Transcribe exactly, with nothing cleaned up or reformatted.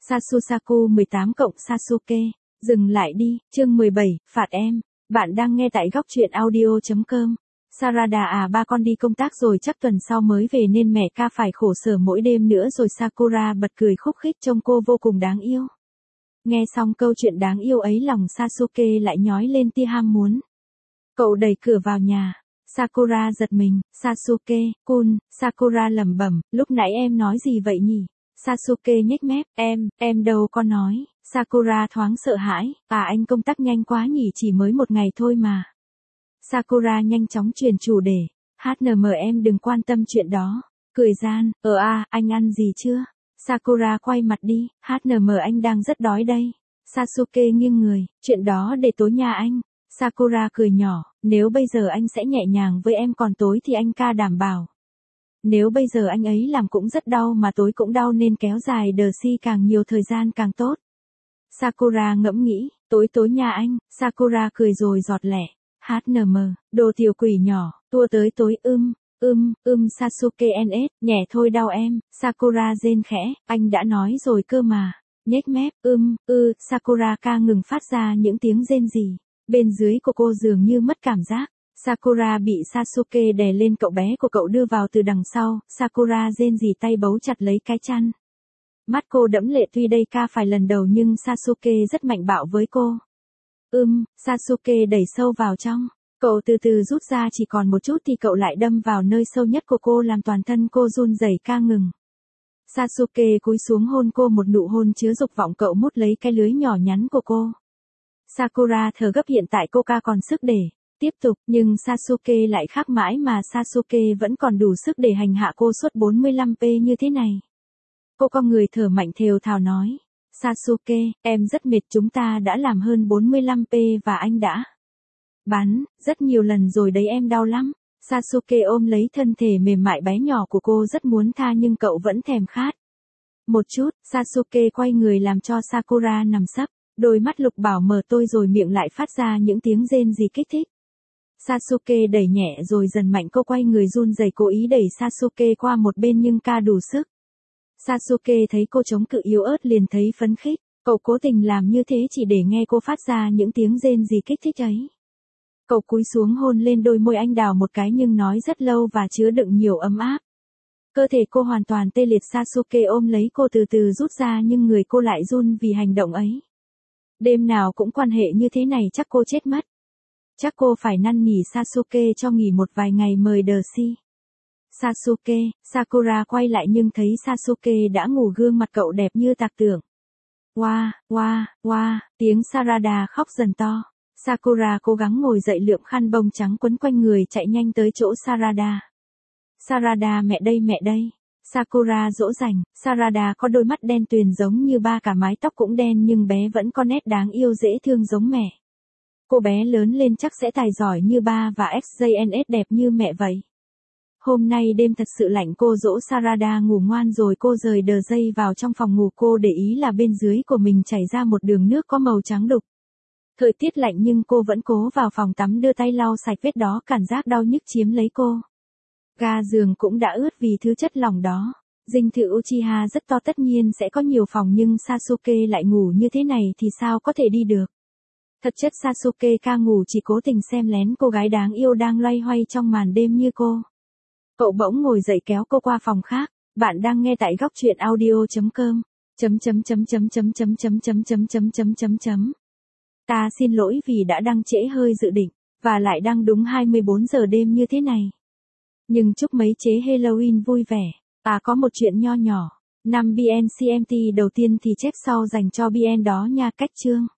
Sasusaku mười tám cộng Sasuke, dừng lại đi, chương mười bảy, phạt em. Bạn đang nghe tại góc truyện audio.com. Sarada à ba con đi công tác rồi chắc tuần sau mới về nên mẹ ca phải khổ sở mỗi đêm nữa rồi. Sakura bật cười khúc khích trông cô vô cùng đáng yêu. Nghe xong câu chuyện đáng yêu ấy lòng Sasuke lại nhói lên tia ham muốn. Cậu đẩy cửa vào nhà. Sakura giật mình, Sasuke-kun, Sakura lẩm bẩm, lúc nãy em nói gì vậy nhỉ? Sasuke nhếch mép, em, em đâu có nói. Sakura thoáng sợ hãi, à anh công tác nhanh quá nhỉ, chỉ mới một ngày thôi mà. Sakura nhanh chóng chuyển chủ đề, hát en em em đừng quan tâm chuyện đó. Cười gian, ờ à, anh ăn gì chưa? Sakura quay mặt đi, hát en em anh đang rất đói đây. Sasuke nghiêng người, chuyện đó để tối nha anh. Sakura cười nhỏ, nếu bây giờ anh sẽ nhẹ nhàng với em còn tối thì anh ca đảm bảo. Nếu bây giờ anh ấy làm cũng rất đau mà tối cũng đau nên kéo dài đờ si càng nhiều thời gian càng tốt. Sakura ngẫm nghĩ, tối tối nha anh. Sakura cười rồi giọt lẻ, hát en em, đồ tiểu quỷ nhỏ, tua tới tối ưm, ưm, ưm Sasuke en ét, nhẹ thôi đau em. Sakura rên khẽ, anh đã nói rồi cơ mà. Nhếch mép, ưm, ư, Sakura ca ngừng phát ra những tiếng rên rỉ. Bên dưới của cô dường như mất cảm giác. Sakura bị Sasuke đè lên cậu bé của cậu đưa vào từ đằng sau. Sakura rên rỉ tay bấu chặt lấy cái chăn. Mắt cô đẫm lệ tuy đây ca phải lần đầu nhưng Sasuke rất mạnh bạo với cô. Ưm, Sasuke đẩy sâu vào trong. Cậu từ từ rút ra chỉ còn một chút thì cậu lại đâm vào nơi sâu nhất của cô làm toàn thân cô run rẩy ca ngừng. Sasuke cúi xuống hôn cô một nụ hôn chứa dục vọng, cậu mút lấy cái lưới nhỏ nhắn của cô. Sakura thở gấp, hiện tại cô ca còn sức để tiếp tục, nhưng Sasuke lại khác mãi mà Sasuke vẫn còn đủ sức để hành hạ cô suốt bốn mươi lăm phút như thế này. Cô cong người thở mạnh thều thào nói, Sasuke, em rất mệt, chúng ta đã làm hơn bốn mươi lăm phút và anh đã bắn rất nhiều lần rồi đấy, em đau lắm. Sasuke ôm lấy thân thể mềm mại bé nhỏ của cô rất muốn tha nhưng cậu vẫn thèm khát. Một chút, Sasuke quay người làm cho Sakura nằm sấp. Đôi mắt lục bảo mở tôi rồi miệng lại phát ra những tiếng rên rỉ kích thích. Sasuke đẩy nhẹ rồi dần mạnh, cô quay người run rẩy cố ý đẩy Sasuke qua một bên nhưng ca đủ sức. Sasuke thấy cô chống cự yếu ớt liền thấy phấn khích, cậu cố tình làm như thế chỉ để nghe cô phát ra những tiếng rên rỉ kích thích ấy. Cậu cúi xuống hôn lên đôi môi anh đào một cái nhưng nói rất lâu và chứa đựng nhiều ấm áp. Cơ thể cô hoàn toàn tê liệt, Sasuke ôm lấy cô từ từ rút ra nhưng người cô lại run vì hành động ấy. Đêm nào cũng quan hệ như thế này chắc cô chết mất. Chắc cô phải năn nỉ Sasuke cho nghỉ một vài ngày mời đờ si. Sasuke, Sakura quay lại nhưng thấy Sasuke đã ngủ, gương mặt cậu đẹp như tạc tượng. Oa, oa, oa, tiếng Sarada khóc dần to. Sakura cố gắng ngồi dậy, lượm khăn bông trắng quấn quanh người chạy nhanh tới chỗ Sarada. Sarada mẹ đây mẹ đây. Sakura dỗ dành, Sarada có đôi mắt đen tuyền giống như ba, cả mái tóc cũng đen nhưng bé vẫn có nét đáng yêu dễ thương giống mẹ. Cô bé lớn lên chắc sẽ tài giỏi như ba và ét gi en ét đẹp như mẹ vậy. Hôm nay đêm thật sự lạnh, cô dỗ Sarada ngủ ngoan rồi cô rời đờ dây vào trong phòng ngủ. Cô để ý là bên dưới của mình chảy ra một đường nước có màu trắng đục. Thời tiết lạnh nhưng cô vẫn cố vào phòng tắm đưa tay lau sạch vết đó, cảm giác đau nhức chiếm lấy cô. Ga giường cũng đã ướt vì thứ chất lỏng đó. Dinh thự Uchiha rất to, tất nhiên sẽ có nhiều phòng nhưng Sasuke lại ngủ như thế này thì sao có thể đi được. Thật chất Sasuke ca ngủ chỉ cố tình xem lén cô gái đáng yêu đang loay hoay trong màn đêm như cô. Cậu bỗng ngồi dậy kéo cô qua phòng khác. Bạn đang nghe tại góc truyện audio.com. Chấm chấm chấm chấm chấm chấm chấm chấm chấm chấm chấm chấm chấm. Ta xin lỗi vì đã đăng trễ hơi dự định, và lại đăng đúng hai mươi bốn giờ đêm như thế này. Nhưng chúc mấy chế Halloween vui vẻ. À có một chuyện nho nhỏ. Năm bê en xê em tê đầu tiên thì chép sau dành cho bê en đó nha, cách chương.